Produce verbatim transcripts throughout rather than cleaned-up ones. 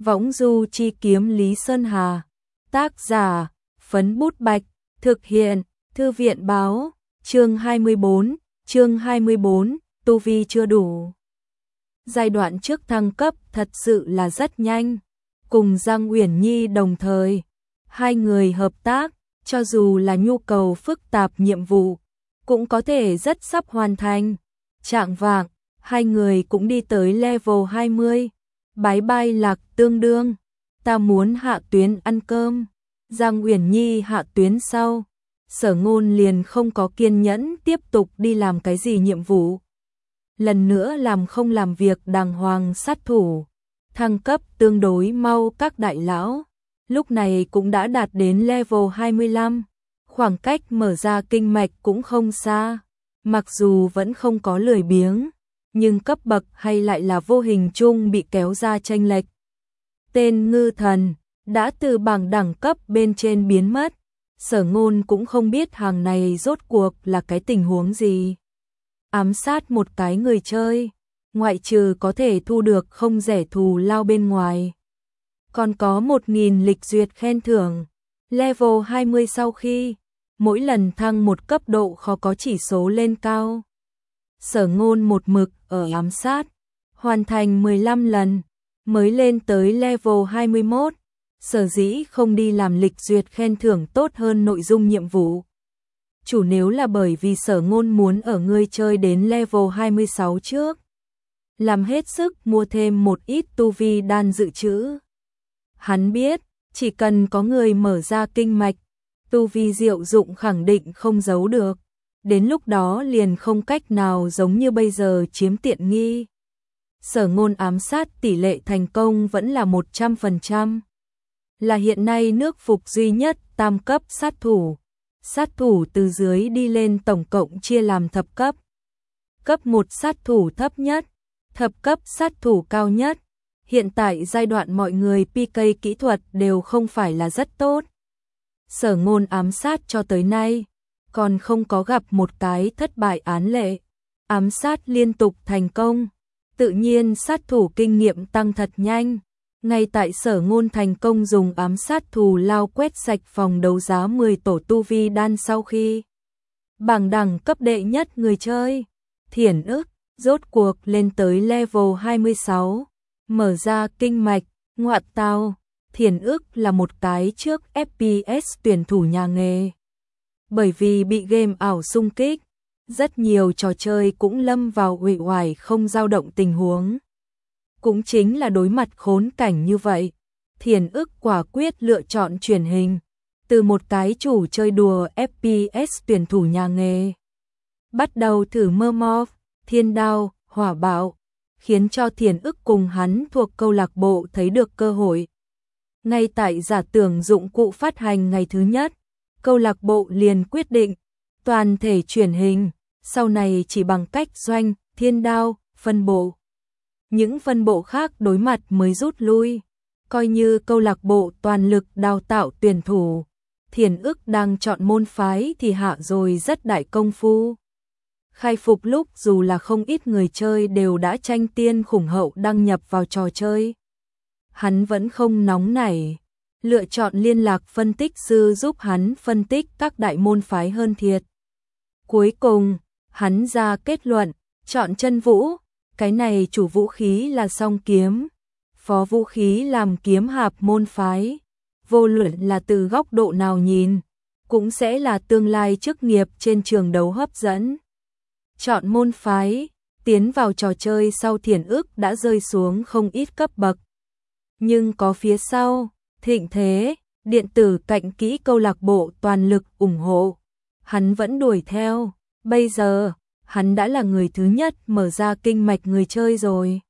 Võng du chi kiếm Lý Sơn Hà. Tác giả, Phấn Bút Bạch. Thực hiện, Thư viện Báo. Chương hai mươi bốn, chương hai mươi bốn, tu vi chưa đủ. Giai đoạn trước thăng cấp thật sự là rất nhanh. Cùng Giang Uyển Nhi đồng thời, hai người hợp tác, cho dù là nhu cầu phức tạp nhiệm vụ, cũng có thể rất sắp hoàn thành. Trạng vạng, hai người cũng đi tới level hai mươi. Bái bai Lạc Tương Đương, ta muốn hạ tuyến ăn cơm. Giang Uyển Nhi hạ tuyến sau, Sở Ngôn liền không có kiên nhẫn tiếp tục đi làm cái gì nhiệm vụ. Lần nữa làm không làm việc đàng hoàng sát thủ, thăng cấp tương đối mau. Các đại lão lúc này cũng đã đạt đến level hai mươi lăm, khoảng cách mở ra kinh mạch cũng không xa. Mặc dù vẫn không có lười biếng, nhưng cấp bậc hay lại là vô hình chung bị kéo ra chênh lệch. Tên Ngư Thần đã từ bảng đẳng cấp bên trên biến mất, Sở Ngôn cũng không biết hàng này rốt cuộc là cái tình huống gì. Ám sát một cái người chơi, ngoại trừ có thể thu được không rẻ thù lao bên ngoài, còn có một nghìn lịch duyệt khen thưởng. Level hai mươi sau khi mỗi lần thăng một cấp độ khó có chỉ số lên cao. Sở Ngôn một mực ở ám sát, hoàn thành mười lăm lần mới lên tới level hai mươi mốt. Sở dĩ không đi làm lịch duyệt khen thưởng tốt hơn nội dung nhiệm vụ, chủ nếu là bởi vì Sở Ngôn muốn ở người chơi đến level hai mươi sáu trước, làm hết sức mua thêm một ít tu vi đan dự trữ. Hắn biết, chỉ cần có người mở ra kinh mạch, tu vi diệu dụng khẳng định không giấu được. Đến lúc đó liền không cách nào giống như bây giờ chiếm tiện nghi. Sở Ngôn ám sát tỷ lệ thành công vẫn là một trăm phần trăm. Là hiện nay nước phục duy nhất tam cấp sát thủ. Sát thủ từ dưới đi lên tổng cộng chia làm thập cấp. Cấp một sát thủ thấp nhất, thập cấp sát thủ cao nhất. Hiện tại giai đoạn mọi người pê ca kỹ thuật đều không phải là rất tốt. Sở Ngôn ám sát cho tới nay còn không có gặp một cái thất bại án lệ. Ám sát liên tục thành công, tự nhiên sát thủ kinh nghiệm tăng thật nhanh. Ngay tại Sở Ngôn thành công dùng ám sát thù lao quét sạch phòng đấu giá mười tổ tu vi đan sau khi bảng đẳng cấp đệ nhất người chơi, Thiển Ức rốt cuộc lên tới level hai mươi sáu, mở ra kinh mạch. Ngoại tao, Thiển Ức là một cái trước ép pê ét tuyển thủ nhà nghề. Bởi vì bị game ảo xung kích, rất nhiều trò chơi cũng lâm vào uể oải không dao động tình huống. Cũng chính là đối mặt khốn cảnh như vậy, Thiển Ức quả quyết lựa chọn chuyển hình, từ một cái chủ chơi đùa ép pê ét tuyển thủ nhà nghề, bắt đầu thử mơ mò, thiên đao, hỏa bạo, khiến cho Thiển Ức cùng hắn thuộc câu lạc bộ thấy được cơ hội. Ngay tại giả tưởng dụng cụ phát hành ngày thứ nhất, câu lạc bộ liền quyết định toàn thể chuyển hình, sau này chỉ bằng cách doanh, thiên đao, phân bộ. Những phân bộ khác đối mặt mới rút lui, coi như câu lạc bộ toàn lực đào tạo tuyển thủ. Thiển Ức đang chọn môn phái thì hạ rồi rất đại công phu. Khai phục lúc dù là không ít người chơi đều đã tranh tiên khủng hậu đăng nhập vào trò chơi, hắn vẫn không nóng nảy, lựa chọn liên lạc phân tích sư giúp hắn phân tích các đại môn phái hơn thiệt. Cuối cùng, hắn ra kết luận, chọn Chân Vũ, cái này chủ vũ khí là song kiếm, phó vũ khí làm kiếm hạp môn phái. Vô luận là từ góc độ nào nhìn, cũng sẽ là tương lai chức nghiệp trên trường đấu hấp dẫn. Chọn môn phái, tiến vào trò chơi sau Thiển Ức đã rơi xuống không ít cấp bậc. Nhưng có phía sau, thịnh thế, điện tử cạnh kỹ câu lạc bộ toàn lực ủng hộ, hắn vẫn đuổi theo. Bây giờ, hắn đã là người thứ nhất mở ra kinh mạch người chơi rồi.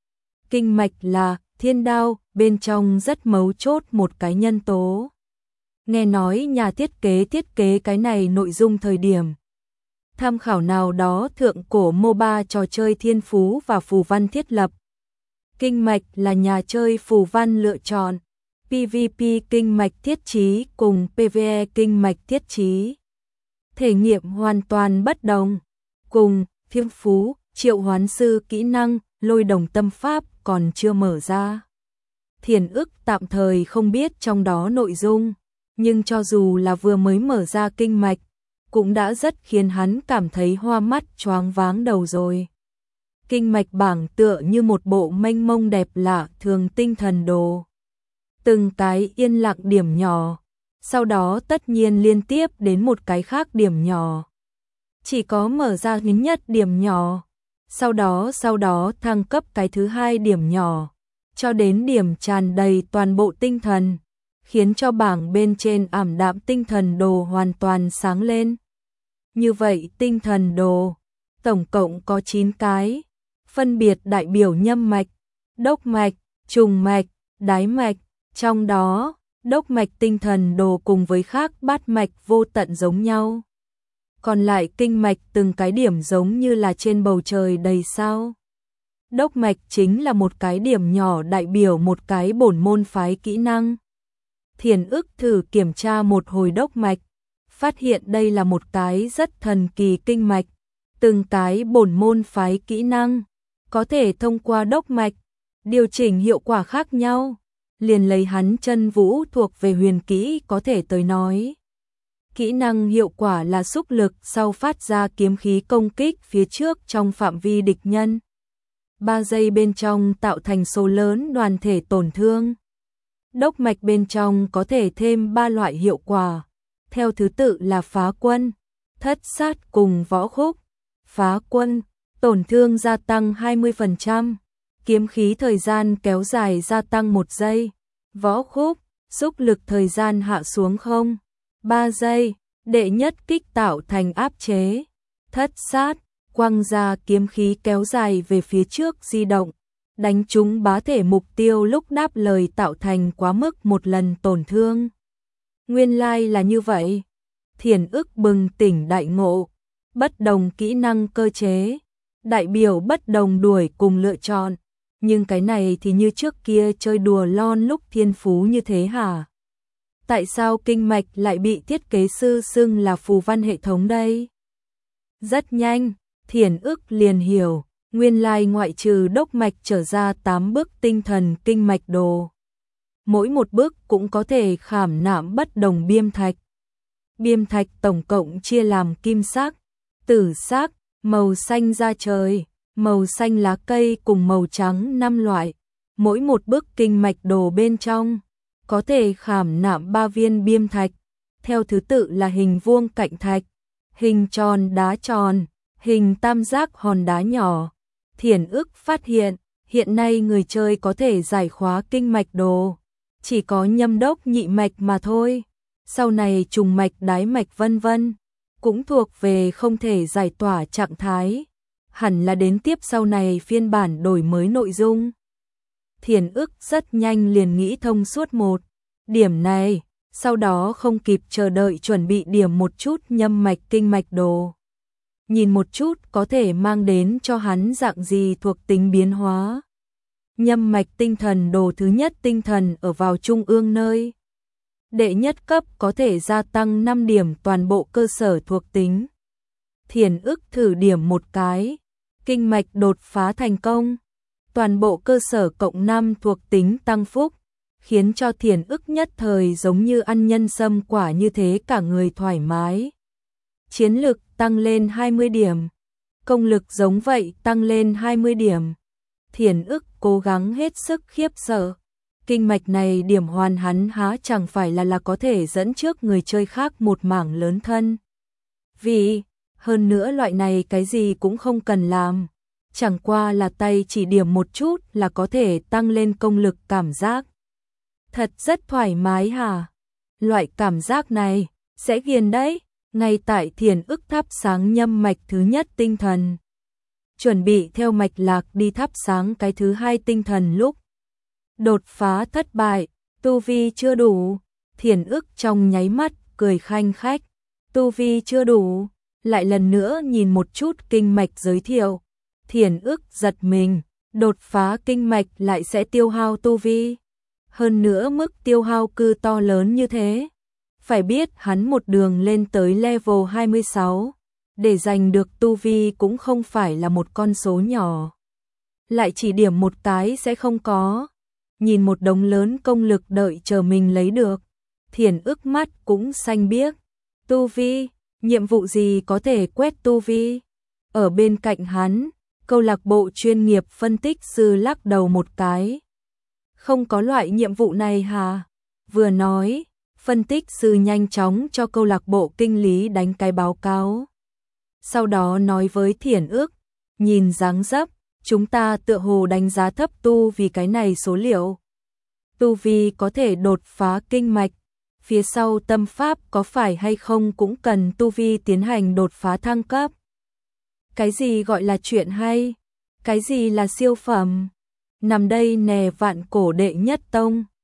Kinh mạch là thiên đao, bên trong rất mấu chốt một cái nhân tố. Nghe nói nhà thiết kế thiết kế cái này nội dung thời điểm tham khảo nào đó thượng cổ MOBA trò chơi Thiên Phú và Phù Văn thiết lập. Kinh mạch là nhà chơi Phù Văn lựa chọn, pê vê pê kinh mạch thiết trí cùng pê vê e kinh mạch thiết trí. Thể nghiệm hoàn toàn bất đồng, cùng Thiên Phú, triệu hoán sư kỹ năng, lôi đồng tâm pháp còn chưa mở ra. Thiền ức tạm thời không biết trong đó nội dung, nhưng cho dù là vừa mới mở ra kinh mạch, cũng đã rất khiến hắn cảm thấy hoa mắt choáng váng đầu rồi. Kinh mạch bảng tựa như một bộ mênh mông đẹp lạ thường tinh thần đồ. Từng cái yên lặng điểm nhỏ, sau đó tất nhiên liên tiếp đến một cái khác điểm nhỏ. Chỉ có mở ra nhấn nhất điểm nhỏ, sau đó sau đó thăng cấp cái thứ hai điểm nhỏ, cho đến điểm tràn đầy toàn bộ tinh thần, khiến cho bảng bên trên ảm đạm tinh thần đồ hoàn toàn sáng lên. Như vậy tinh thần đồ, tổng cộng có chín cái, phân biệt đại biểu nhâm mạch, đốc mạch, trùng mạch, đái mạch, trong đó, đốc mạch tinh thần đồ cùng với khác bát mạch vô tận giống nhau. Còn lại kinh mạch từng cái điểm giống như là trên bầu trời đầy sao. Đốc mạch chính là một cái điểm nhỏ đại biểu một cái bổn môn phái kỹ năng. Thiền ức thử kiểm tra một hồi đốc mạch, phát hiện đây là một cái rất thần kỳ kinh mạch. Từng cái bổn môn phái kỹ năng, có thể thông qua đốc mạch, điều chỉnh hiệu quả khác nhau. Liền lấy hắn chân vũ thuộc về huyền kỹ có thể tới nói. Kỹ năng hiệu quả là xúc lực sau phát ra kiếm khí công kích phía trước trong phạm vi địch nhân. ba giây bên trong tạo thành số lớn đoàn thể tổn thương. Đốc mạch bên trong có thể thêm ba loại hiệu quả, theo thứ tự là phá quân, thất sát cùng võ khúc. Phá quân, tổn thương gia tăng hai mươi phần trăm, kiếm khí thời gian kéo dài gia tăng một giây. Võ khúc, xúc lực thời gian hạ xuống không ba giây, đệ nhất kích tạo thành áp chế. Thất sát, quăng ra kiếm khí kéo dài về phía trước di động, đánh trúng bá thể mục tiêu lúc đáp lời tạo thành quá mức một lần tổn thương. Nguyên lai là như vậy. Thiền ức bừng tỉnh đại ngộ, bất đồng kỹ năng cơ chế, đại biểu bất đồng đuổi cùng lựa chọn. Nhưng cái này thì như trước kia chơi đùa lon lúc thiên phú như thế hả? Tại sao kinh mạch lại bị thiết kế sư xưng là phù văn hệ thống đây? Rất nhanh, Thiền ức liền hiểu, nguyên lai ngoại trừ đốc mạch trở ra tám bước tinh thần kinh mạch đồ. Mỗi một bước cũng có thể khảm nạm bất đồng biêm thạch. Biêm thạch tổng cộng chia làm kim sắc, tử sắc, màu xanh da trời, màu xanh lá cây cùng màu trắng năm loại. Mỗi một bức kinh mạch đồ bên trong có thể khảm nạm ba viên biêm thạch, theo thứ tự là hình vuông cạnh thạch, hình tròn đá tròn, hình tam giác hòn đá nhỏ. Thiền ức phát hiện, hiện nay người chơi có thể giải khóa kinh mạch đồ, chỉ có nhâm đốc nhị mạch mà thôi. Sau này trùng mạch đái mạch vân vân, cũng thuộc về không thể giải tỏa trạng thái. Hẳn là đến tiếp sau này phiên bản đổi mới nội dung. Thiền ức rất nhanh liền nghĩ thông suốt một điểm này, sau đó không kịp chờ đợi chuẩn bị điểm một chút nhâm mạch kinh mạch đồ. Nhìn một chút có thể mang đến cho hắn dạng gì thuộc tính biến hóa. Nhâm mạch tinh thần đồ thứ nhất tinh thần ở vào trung ương nơi. Đệ nhất cấp có thể gia tăng năm điểm toàn bộ cơ sở thuộc tính. Thiền ức thử điểm một cái, kinh mạch đột phá thành công. Toàn bộ cơ sở cộng năm thuộc tính tăng phúc, khiến cho thiền ức nhất thời giống như ăn nhân sâm quả như thế cả người thoải mái. Chiến lực tăng lên hai mươi điểm, công lực giống vậy tăng lên hai mươi điểm. Thiền ức cố gắng hết sức khiếp sợ. Kinh mạch này điểm hoàn hắn há chẳng phải là là có thể dẫn trước người chơi khác một mảng lớn thân. Vì, hơn nữa loại này cái gì cũng không cần làm. Chẳng qua là tay chỉ điểm một chút là có thể tăng lên công lực cảm giác. Thật rất thoải mái hả? Loại cảm giác này, sẽ ghiền đấy. Ngay tại thiền ức thắp sáng nhâm mạch thứ nhất tinh thần. Chuẩn bị theo mạch lạc đi thắp sáng cái thứ hai tinh thần lúc. Đột phá thất bại, tu vi chưa đủ. Thiền ức trong nháy mắt, cười khanh khách. Tu vi chưa đủ, lại lần nữa nhìn một chút kinh mạch giới thiệu. Thiền ức giật mình, đột phá kinh mạch lại sẽ tiêu hao tu vi. Hơn nữa mức tiêu hao cư to lớn như thế. Phải biết hắn một đường lên tới level hai mươi sáu, để giành được tu vi cũng không phải là một con số nhỏ. Lại chỉ điểm một cái sẽ không có. nhìn một đống lớn công lực đợi chờ mình lấy được. Thiển ức mắt cũng xanh biếc. Tu vi, nhiệm vụ gì có thể quét tu vi? Ở bên cạnh hắn, câu lạc bộ chuyên nghiệp phân tích sư lắc đầu một cái. Không có loại nhiệm vụ này hả? Vừa nói, phân tích sư nhanh chóng cho câu lạc bộ kinh lý đánh cái báo cáo. Sau đó nói với Thiển ức, nhìn dáng dấp, chúng ta tựa hồ đánh giá thấp tu vì cái này số liệu. Tu vi có thể đột phá kinh mạch, phía sau tâm pháp có phải hay không cũng cần tu vi tiến hành đột phá thăng cấp. Cái gì gọi là chuyện hay? Cái gì là siêu phẩm? Nằm đây nè vạn cổ đệ nhất tông.